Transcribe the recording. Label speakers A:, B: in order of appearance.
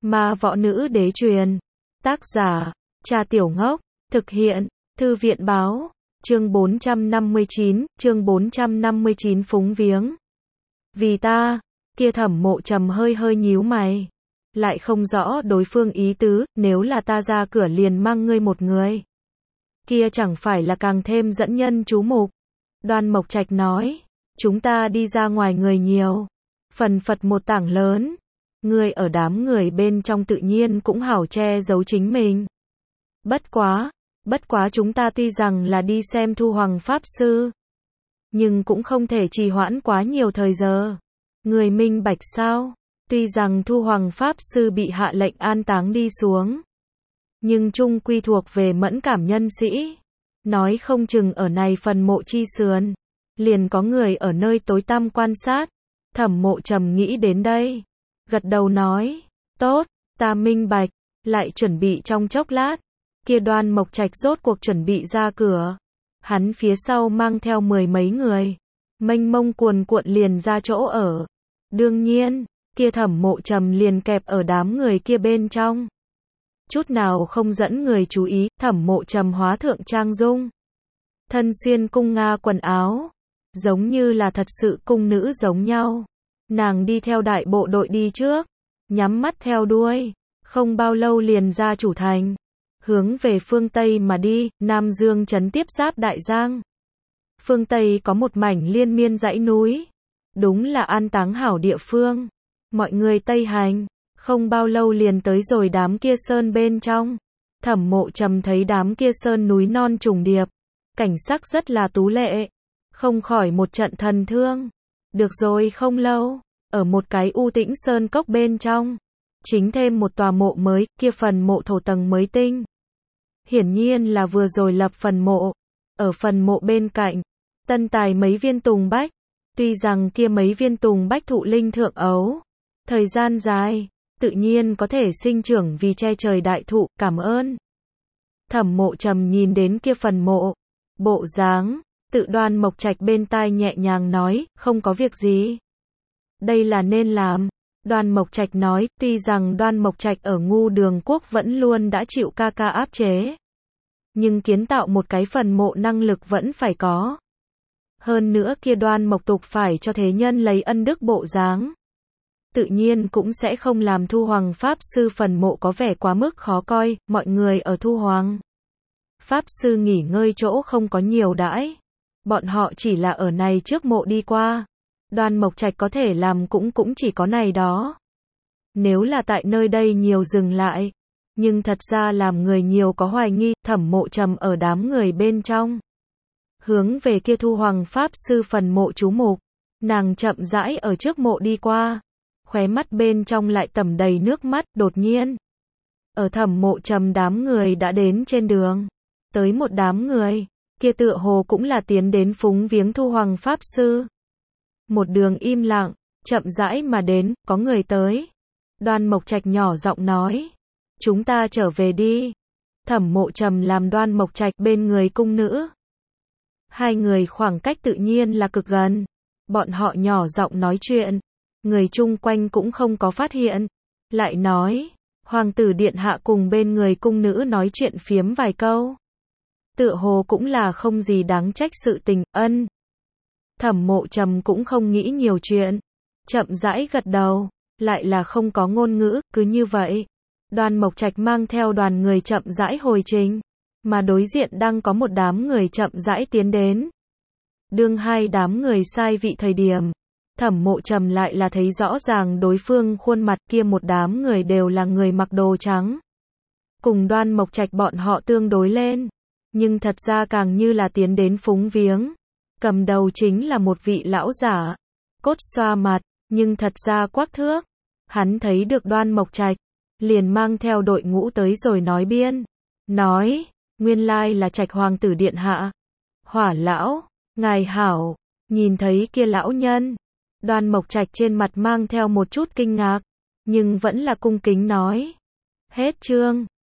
A: Ma võ nữ đế truyền. Tác giả, Trà Tiểu Ngốc. Thực hiện, Thư viện báo. Chương 459 phúng viếng. Vì ta, kia Thẩm Mộ Trầm hơi hơi nhíu mày. Lại không rõ đối phương ý tứ, nếu là ta ra cửa liền mang ngươi một người. Kia chẳng phải là càng thêm dẫn nhân chú mục. Đoan Mộc Trạch nói, chúng ta đi ra ngoài người nhiều. Phần phật một tảng lớn. Ngươi ở đám người bên trong tự nhiên cũng hảo che giấu chính mình. Bất quá chúng ta tuy rằng là đi xem Thu Hoàng Pháp Sư. Nhưng cũng không thể trì hoãn quá nhiều thời giờ. Người minh bạch sao? Tuy rằng Thu Hoàng Pháp Sư bị hạ lệnh an táng đi xuống. Nhưng chung quy thuộc về mẫn cảm nhân sĩ. Nói không chừng ở này phần mộ chi sườn. Liền có người ở nơi tối tăm quan sát. Thẩm Mộ Trầm nghĩ đến đây. Gật đầu nói. Tốt, ta minh bạch. Lại chuẩn bị trong chốc lát. Kia Đoan Mộc Trạch rốt cuộc chuẩn bị ra cửa. Hắn phía sau mang theo 10 mấy người. Mênh mông cuồn cuộn liền ra chỗ ở. Đương nhiên, kia Thẩm Mộ Trầm liền kẹp ở đám người kia bên trong. Chút nào không dẫn người chú ý, Thẩm Mộ Trầm hóa thượng trang dung. Thân xuyên cung nga quần áo. Giống như là thật sự cung nữ giống nhau. Nàng đi theo đại bộ đội đi trước. Nhắm mắt theo đuôi. Không bao lâu liền ra chủ thành. Hướng về phương Tây mà đi, Nam Dương trấn tiếp giáp Đại Giang. Phương Tây có một mảnh liên miên dãy núi. Đúng là an táng hảo địa phương. Mọi người Tây hành. Không bao lâu liền tới rồi đám kia sơn bên trong. Thẩm Mộ Trầm thấy đám kia sơn núi non trùng điệp. Cảnh sắc rất là tú lệ. Không khỏi một trận thần thương. Được rồi không lâu. Ở một cái u tĩnh sơn cốc bên trong. Chính thêm một tòa mộ mới, kia phần mộ thổ tầng mới tinh. Hiển nhiên là vừa rồi lập phần mộ. Ở phần mộ bên cạnh, tân tài mấy viên tùng bách. Tuy rằng kia mấy viên tùng bách thụ linh thượng ấu. Thời gian dài, tự nhiên có thể sinh trưởng vì che trời đại thụ, cảm ơn. Thẩm Mộ Trầm nhìn đến kia phần mộ. Bộ dáng, tự Đoan Mộc Trạch bên tai nhẹ nhàng nói, không có việc gì. Đây là nên làm. Đoan Mộc Trạch nói, tuy rằng Đoan Mộc Trạch ở Ngu Đường Quốc vẫn luôn đã chịu ca ca áp chế. Nhưng kiến tạo một cái phần mộ năng lực vẫn phải có. Hơn nữa kia Đoan Mộc tục phải cho thế nhân lấy ân đức bộ dáng. Tự nhiên cũng sẽ không làm Thu Hoàng Pháp Sư phần mộ có vẻ quá mức khó coi, mọi người ở Thu Hoàng Pháp Sư nghỉ ngơi chỗ không có nhiều đãi. Bọn họ chỉ là ở này trước mộ đi qua. Đoan Mộc Trạch có thể làm cũng chỉ có này đó. Nếu là tại nơi đây nhiều dừng lại. Nhưng thật ra làm người nhiều có hoài nghi, Thẩm Mộ Trầm ở đám người bên trong. Hướng về kia Thu Hoàng Pháp Sư phần mộ chú mục. Nàng chậm rãi ở trước mộ đi qua. Khóe mắt bên trong lại tẩm đầy nước mắt, đột nhiên. Ở Thẩm Mộ Trầm đám người đã đến trên đường. Tới một đám người. Kia tựa hồ cũng là tiến đến phúng viếng Thu Hoàng Pháp Sư. Một đường im lặng, chậm rãi mà đến, có người tới. Đoan Mộc Trạch nhỏ giọng nói. Chúng ta trở về đi. Thẩm Mộ Trầm làm Đoan Mộc Trạch bên người cung nữ. Hai người khoảng cách tự nhiên là cực gần. Bọn họ nhỏ giọng nói chuyện. Người chung quanh cũng không có phát hiện. Lại nói, Hoàng tử điện hạ cùng bên người cung nữ nói chuyện phiếm vài câu. Tựa hồ cũng là không gì đáng trách sự tình, ân. Thẩm Mộ Trầm cũng không nghĩ nhiều chuyện. Chậm rãi gật đầu. Lại là không có ngôn ngữ, cứ như vậy. Đoan Mộc Trạch mang theo đoàn người chậm rãi hồi trình. Mà đối diện đang có một đám người chậm rãi tiến đến. Đương hai đám người sai vị thời điểm. Thẩm Mộ Trầm lại là thấy rõ ràng đối phương khuôn mặt kia một đám người đều là người mặc đồ trắng. Cùng Đoan Mộc Trạch bọn họ tương đối lên. Nhưng thật ra càng như là tiến đến phúng viếng. Cầm đầu chính là một vị lão giả. Cốt xoa mặt, nhưng thật ra quắc thước. Hắn thấy được Đoan Mộc Trạch. Liền mang theo đội ngũ tới rồi nói biên. Nói, nguyên lai là Trạch Hoàng tử điện hạ. Hỏa lão, ngài hảo. Nhìn thấy kia lão nhân. Đoan Mộc Trạch trên mặt mang theo một chút kinh ngạc. Nhưng vẫn là cung kính nói. Hết chương.